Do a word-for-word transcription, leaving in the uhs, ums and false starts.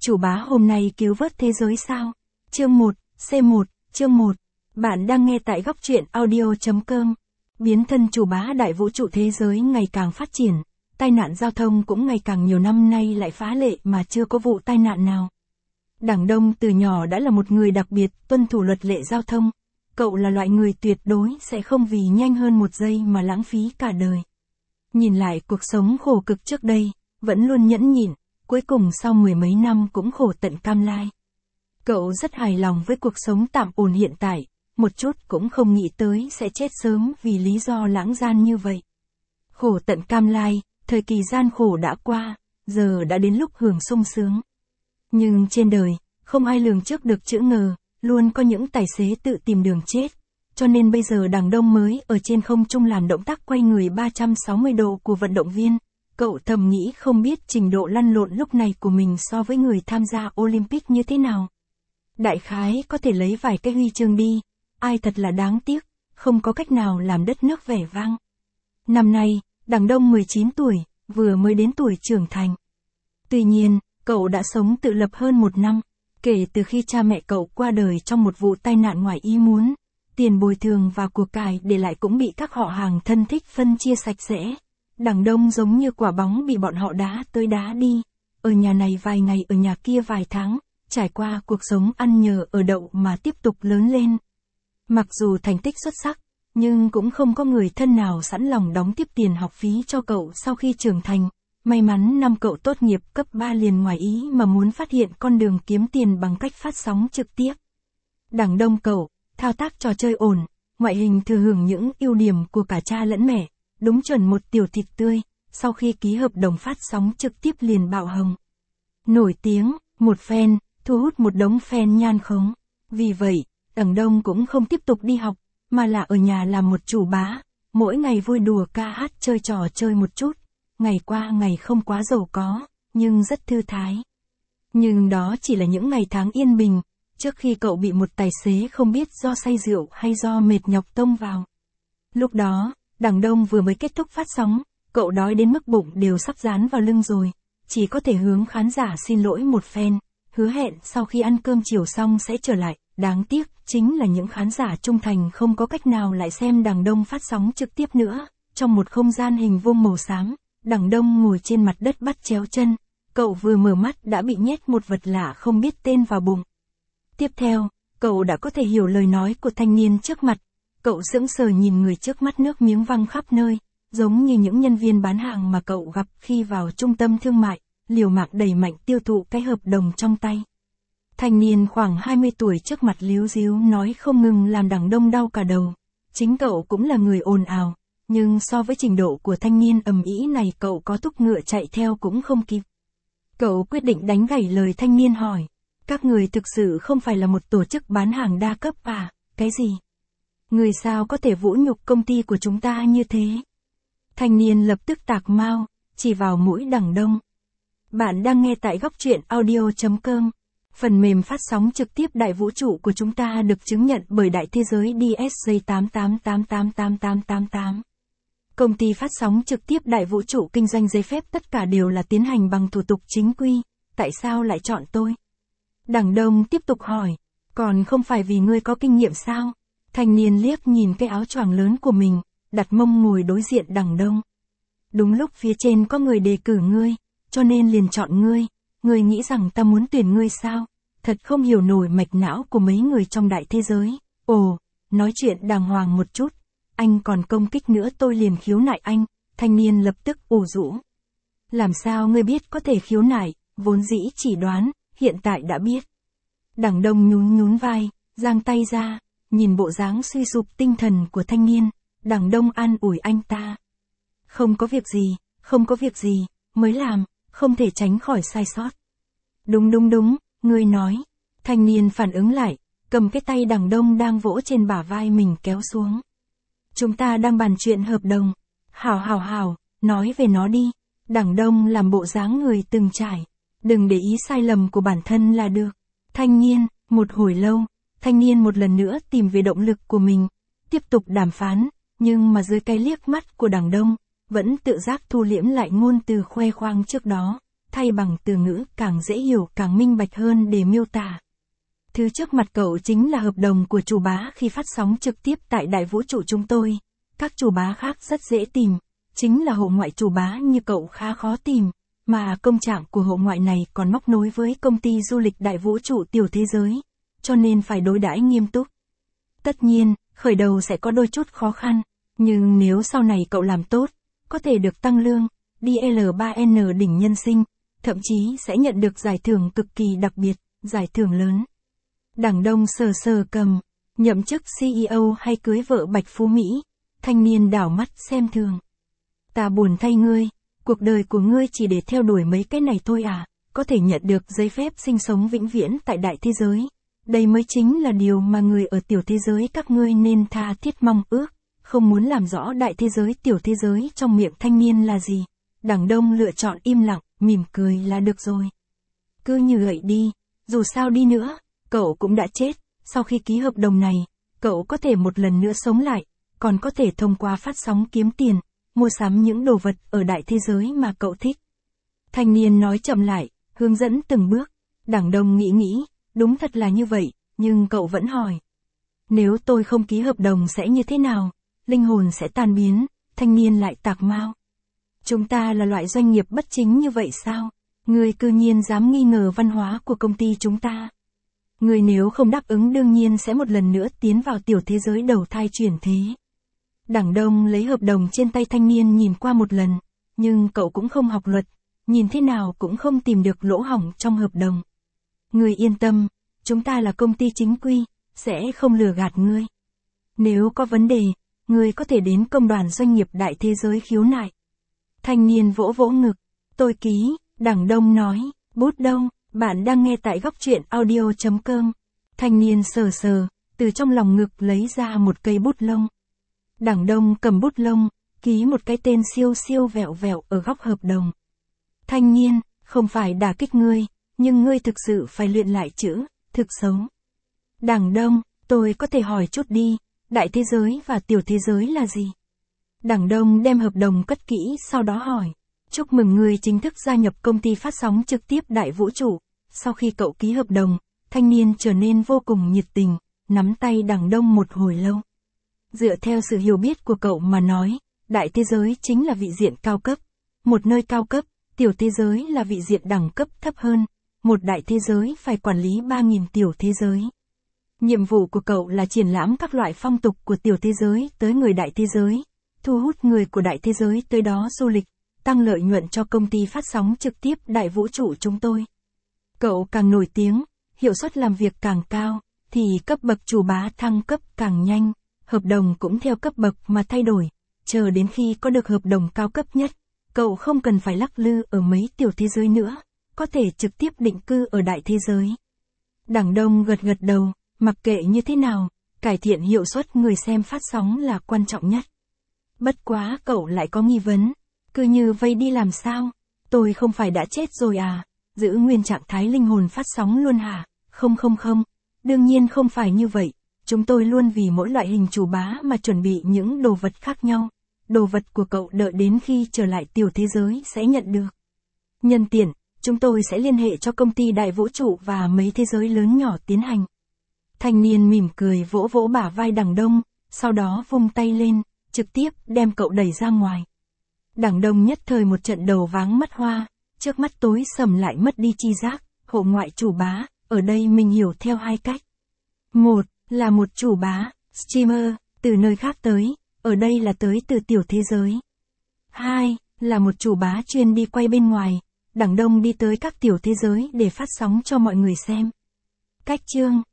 Chủ bá hôm nay cứu vớt thế giới sao? Chương một, C một, chương một. Bạn đang nghe tại góc truyện audio chấm com. Biến thân chủ bá đại vũ trụ thế giới ngày càng phát triển, tai nạn giao thông cũng ngày càng nhiều, năm nay lại phá lệ mà chưa có vụ tai nạn nào. Đảng Đông từ nhỏ đã là một người đặc biệt, tuân thủ luật lệ giao thông. Cậu là loại người tuyệt đối sẽ không vì nhanh hơn một giây mà lãng phí cả đời. Nhìn lại cuộc sống khổ cực trước đây, vẫn luôn nhẫn nhịn, cuối cùng sau mười mấy năm cũng khổ tận cam lai. Cậu rất hài lòng với cuộc sống tạm ổn hiện tại, một chút cũng không nghĩ tới sẽ chết sớm vì lý do lãng gian như vậy. Khổ tận cam lai, thời kỳ gian khổ đã qua, giờ đã đến lúc hưởng sung sướng. Nhưng trên đời, không ai lường trước được chữ ngờ, luôn có những tài xế tự tìm đường chết. Cho nên bây giờ Đảng Đông mới ở trên không trung làm động tác quay người ba trăm sáu mươi độ của vận động viên. Cậu thầm nghĩ không biết trình độ lăn lộn lúc này của mình so với người tham gia Olympic như thế nào. Đại khái có thể lấy vài cái huy chương đi, ai thật là đáng tiếc, không có cách nào làm đất nước vẻ vang. Năm nay, Đảng Đông mười chín tuổi, vừa mới đến tuổi trưởng thành. Tuy nhiên, cậu đã sống tự lập hơn một năm, kể từ khi cha mẹ cậu qua đời trong một vụ tai nạn ngoài ý muốn. Tiền bồi thường và của cải để lại cũng bị các họ hàng thân thích phân chia sạch sẽ. Đảng Đông giống như quả bóng bị bọn họ đá tới đá đi, ở nhà này vài ngày, ở nhà kia vài tháng, trải qua cuộc sống ăn nhờ ở đậu mà tiếp tục lớn lên. Mặc dù thành tích xuất sắc, nhưng cũng không có người thân nào sẵn lòng đóng tiếp tiền học phí cho cậu sau khi trưởng thành. May mắn năm cậu tốt nghiệp cấp ba liền ngoài ý mà muốn phát hiện con đường kiếm tiền bằng cách phát sóng trực tiếp. Đảng Đông cậu, thao tác trò chơi ổn, ngoại hình thừa hưởng những ưu điểm của cả cha lẫn mẹ, đúng chuẩn một tiểu thịt tươi, sau khi ký hợp đồng phát sóng trực tiếp liền bạo hồng. Nổi tiếng, một fan, thu hút một đống fan nhan khống. Vì vậy, Đảng Đông cũng không tiếp tục đi học, mà là ở nhà làm một chủ bá, mỗi ngày vui đùa ca hát chơi trò chơi một chút, ngày qua ngày không quá giàu có, nhưng rất thư thái. Nhưng đó chỉ là những ngày tháng yên bình, trước khi cậu bị một tài xế không biết do say rượu hay do mệt nhọc tông vào. Lúc đó, Đảng Đông vừa mới kết thúc phát sóng, cậu đói đến mức bụng đều sắp dán vào lưng rồi, chỉ có thể hướng khán giả xin lỗi một phen, hứa hẹn sau khi ăn cơm chiều xong sẽ trở lại. Đáng tiếc, chính là những khán giả trung thành không có cách nào lại xem Đảng Đông phát sóng trực tiếp nữa. Trong một không gian hình vuông màu xám, Đảng Đông ngồi trên mặt đất bắt chéo chân, cậu vừa mở mắt đã bị nhét một vật lạ không biết tên vào bụng. Tiếp theo, cậu đã có thể hiểu lời nói của thanh niên trước mặt. Cậu sững sờ nhìn người trước mắt, nước miếng văng khắp nơi, giống như những nhân viên bán hàng mà cậu gặp khi vào trung tâm thương mại, liều mạng đẩy mạnh tiêu thụ cái hợp đồng trong tay. Thanh niên khoảng hai mươi tuổi trước mặt líu ríu nói không ngừng làm Đảng Đông đau cả đầu. Chính cậu cũng là người ồn ào, nhưng so với trình độ của thanh niên ầm ĩ này cậu có thúc ngựa chạy theo cũng không kịp. Cậu quyết định đánh gãy lời thanh niên hỏi. Các người thực sự không phải là một tổ chức bán hàng đa cấp à? Cái gì? Người sao có thể vũ nhục công ty của chúng ta như thế? Thanh niên lập tức tạc mau, chỉ vào mũi Đảng Đông. Bạn đang nghe tại góc truyện audio chấm com. Phần mềm phát sóng trực tiếp đại vũ trụ của chúng ta được chứng nhận bởi Đại Thế Giới D S J tám tám tám tám tám tám tám tám. Công ty phát sóng trực tiếp đại vũ trụ kinh doanh giấy phép tất cả đều là tiến hành bằng thủ tục chính quy, tại sao lại chọn tôi? Đảng Đông tiếp tục hỏi, còn không phải vì ngươi có kinh nghiệm sao? Thanh niên liếc nhìn cái áo choàng lớn của mình, đặt mông ngồi đối diện Đảng Đông. Đúng lúc phía trên có người đề cử ngươi, cho nên liền chọn ngươi. Ngươi nghĩ rằng ta muốn tuyển ngươi sao? Thật không hiểu nổi mạch não của mấy người trong đại thế giới. Ồ, nói chuyện đàng hoàng một chút. Anh còn công kích nữa tôi liền khiếu nại anh. Thanh niên lập tức ủ rũ. Làm sao ngươi biết có thể khiếu nại, vốn dĩ chỉ đoán, hiện tại đã biết. Đảng Đông nhún nhún vai, giang tay ra, nhìn bộ dáng suy sụp tinh thần của thanh niên. Đảng Đông an ủi anh ta. Không có việc gì, không có việc gì, mới làm. Không thể tránh khỏi sai sót. Đúng đúng đúng, ngươi nói. Thanh niên phản ứng lại, cầm cái tay Đảng Đông đang vỗ trên bả vai mình kéo xuống. Chúng ta đang bàn chuyện hợp đồng. Hảo hảo hảo, nói về nó đi. Đảng Đông làm bộ dáng người từng trải. Đừng để ý sai lầm của bản thân là được. Thanh niên, một hồi lâu, thanh niên một lần nữa tìm về động lực của mình. Tiếp tục đàm phán, nhưng mà dưới cái liếc mắt của Đảng Đông, vẫn tự giác thu liễm lại ngôn từ khoe khoang trước đó. thay bằng từ ngữ càng dễ hiểu càng minh bạch hơn để miêu tả. Thứ trước mặt cậu chính là hợp đồng của chủ bá khi phát sóng trực tiếp tại đại vũ trụ chúng tôi. Các chủ bá khác rất dễ tìm, chính là hộ ngoại chủ bá như cậu khá khó tìm, mà công trạng của hộ ngoại này còn móc nối với công ty du lịch đại vũ trụ tiểu thế giới, cho nên phải đối đãi nghiêm túc. Tất nhiên, khởi đầu sẽ có đôi chút khó khăn, nhưng nếu sau này cậu làm tốt, có thể được tăng lương, đi L ba N đỉnh nhân sinh, thậm chí sẽ nhận được giải thưởng cực kỳ đặc biệt, giải thưởng lớn. Đảng Đông sờ sờ cầm, nhậm chức C E O hay cưới vợ Bạch Phú Mỹ, thanh niên đảo mắt xem thường. Ta buồn thay ngươi, cuộc đời của ngươi chỉ để theo đuổi mấy cái này thôi à, có thể nhận được giấy phép sinh sống vĩnh viễn tại đại thế giới. Đây mới chính là điều mà người ở tiểu thế giới các ngươi nên tha thiết mong ước, không muốn làm rõ đại thế giới tiểu thế giới trong miệng thanh niên là gì. Đảng Đông lựa chọn im lặng, mỉm cười là được rồi. Cứ như vậy đi, dù sao đi nữa, cậu cũng đã chết, sau khi ký hợp đồng này, cậu có thể một lần nữa sống lại, còn có thể thông qua phát sóng kiếm tiền, mua sắm những đồ vật ở đại thế giới mà cậu thích. Thanh niên nói chậm lại, hướng dẫn từng bước. Đảng Đông nghĩ nghĩ, đúng thật là như vậy, nhưng cậu vẫn hỏi. Nếu tôi không ký hợp đồng sẽ như thế nào? Linh hồn sẽ tan biến, thanh niên lại tạc mao. Chúng ta là loại doanh nghiệp bất chính như vậy sao? Người cư nhiên dám nghi ngờ văn hóa của công ty chúng ta. Người nếu không đáp ứng đương nhiên sẽ một lần nữa tiến vào tiểu thế giới đầu thai chuyển thế. Đảng Đông lấy hợp đồng trên tay thanh niên nhìn qua một lần, nhưng cậu cũng không học luật, nhìn thế nào cũng không tìm được lỗ hổng trong hợp đồng. Người yên tâm, chúng ta là công ty chính quy, sẽ không lừa gạt ngươi. Nếu có vấn đề, ngươi có thể đến công đoàn doanh nghiệp đại thế giới khiếu nại. Thanh niên vỗ vỗ ngực, tôi ký, Đảng Đông nói, bút đông, bạn đang nghe tại góc truyện audio chấm com. Thanh niên sờ sờ, từ trong lòng ngực lấy ra một cây bút lông. Đảng Đông cầm bút lông, ký một cái tên siêu siêu vẹo vẹo ở góc hợp đồng. Thanh niên, không phải đả kích ngươi, nhưng ngươi thực sự phải luyện lại chữ, thực xấu. Đảng Đông, tôi có thể hỏi chút đi, đại thế giới và tiểu thế giới là gì? Đảng Đông đem hợp đồng cất kỹ sau đó hỏi. Chúc mừng ngươi chính thức gia nhập công ty phát sóng trực tiếp đại vũ trụ. Sau khi cậu ký hợp đồng, thanh niên trở nên vô cùng nhiệt tình, nắm tay Đảng Đông một hồi lâu. Dựa theo sự hiểu biết của cậu mà nói, đại thế giới chính là vị diện cao cấp. Một nơi cao cấp, tiểu thế giới là vị diện đẳng cấp thấp hơn. Một đại thế giới phải quản lý ba nghìn tiểu thế giới. Nhiệm vụ của cậu là triển lãm các loại phong tục của tiểu thế giới tới người đại thế giới, thu hút người của đại thế giới tới đó du lịch, tăng lợi nhuận cho công ty phát sóng trực tiếp đại vũ trụ chúng tôi. Cậu càng nổi tiếng, hiệu suất làm việc càng cao, thì cấp bậc chủ bá thăng cấp càng nhanh, hợp đồng cũng theo cấp bậc mà thay đổi, chờ đến khi có được hợp đồng cao cấp nhất, cậu không cần phải lắc lư ở mấy tiểu thế giới nữa, có thể trực tiếp định cư ở đại thế giới. Đảng Đông gật gật đầu, mặc kệ như thế nào, cải thiện hiệu suất người xem phát sóng là quan trọng nhất. Bất quá cậu lại có nghi vấn, cứ như vây đi làm sao? Tôi không phải đã chết rồi à? Giữ nguyên trạng thái linh hồn phát sóng luôn hả? Không không không, đương nhiên không phải như vậy. Chúng tôi luôn vì mỗi loại hình chủ bá mà chuẩn bị những đồ vật khác nhau. Đồ vật của cậu đợi đến khi trở lại tiểu thế giới sẽ nhận được. Nhân tiện, chúng tôi sẽ liên hệ cho công ty đại vũ trụ và mấy thế giới lớn nhỏ tiến hành. Thanh niên mỉm cười vỗ vỗ bả vai Đảng Đông, sau đó vung tay lên, trực tiếp đem cậu đẩy ra ngoài. Đảng Đông nhất thời một trận đầu váng mắt hoa, trước mắt tối sầm lại mất đi chi giác, hộ ngoại chủ bá, ở đây mình hiểu theo hai cách. Một, là một chủ bá, streamer, từ nơi khác tới, ở đây là tới từ tiểu thế giới. Hai, là một chủ bá chuyên đi quay bên ngoài, Đảng Đông đi tới các tiểu thế giới để phát sóng cho mọi người xem. Cách chương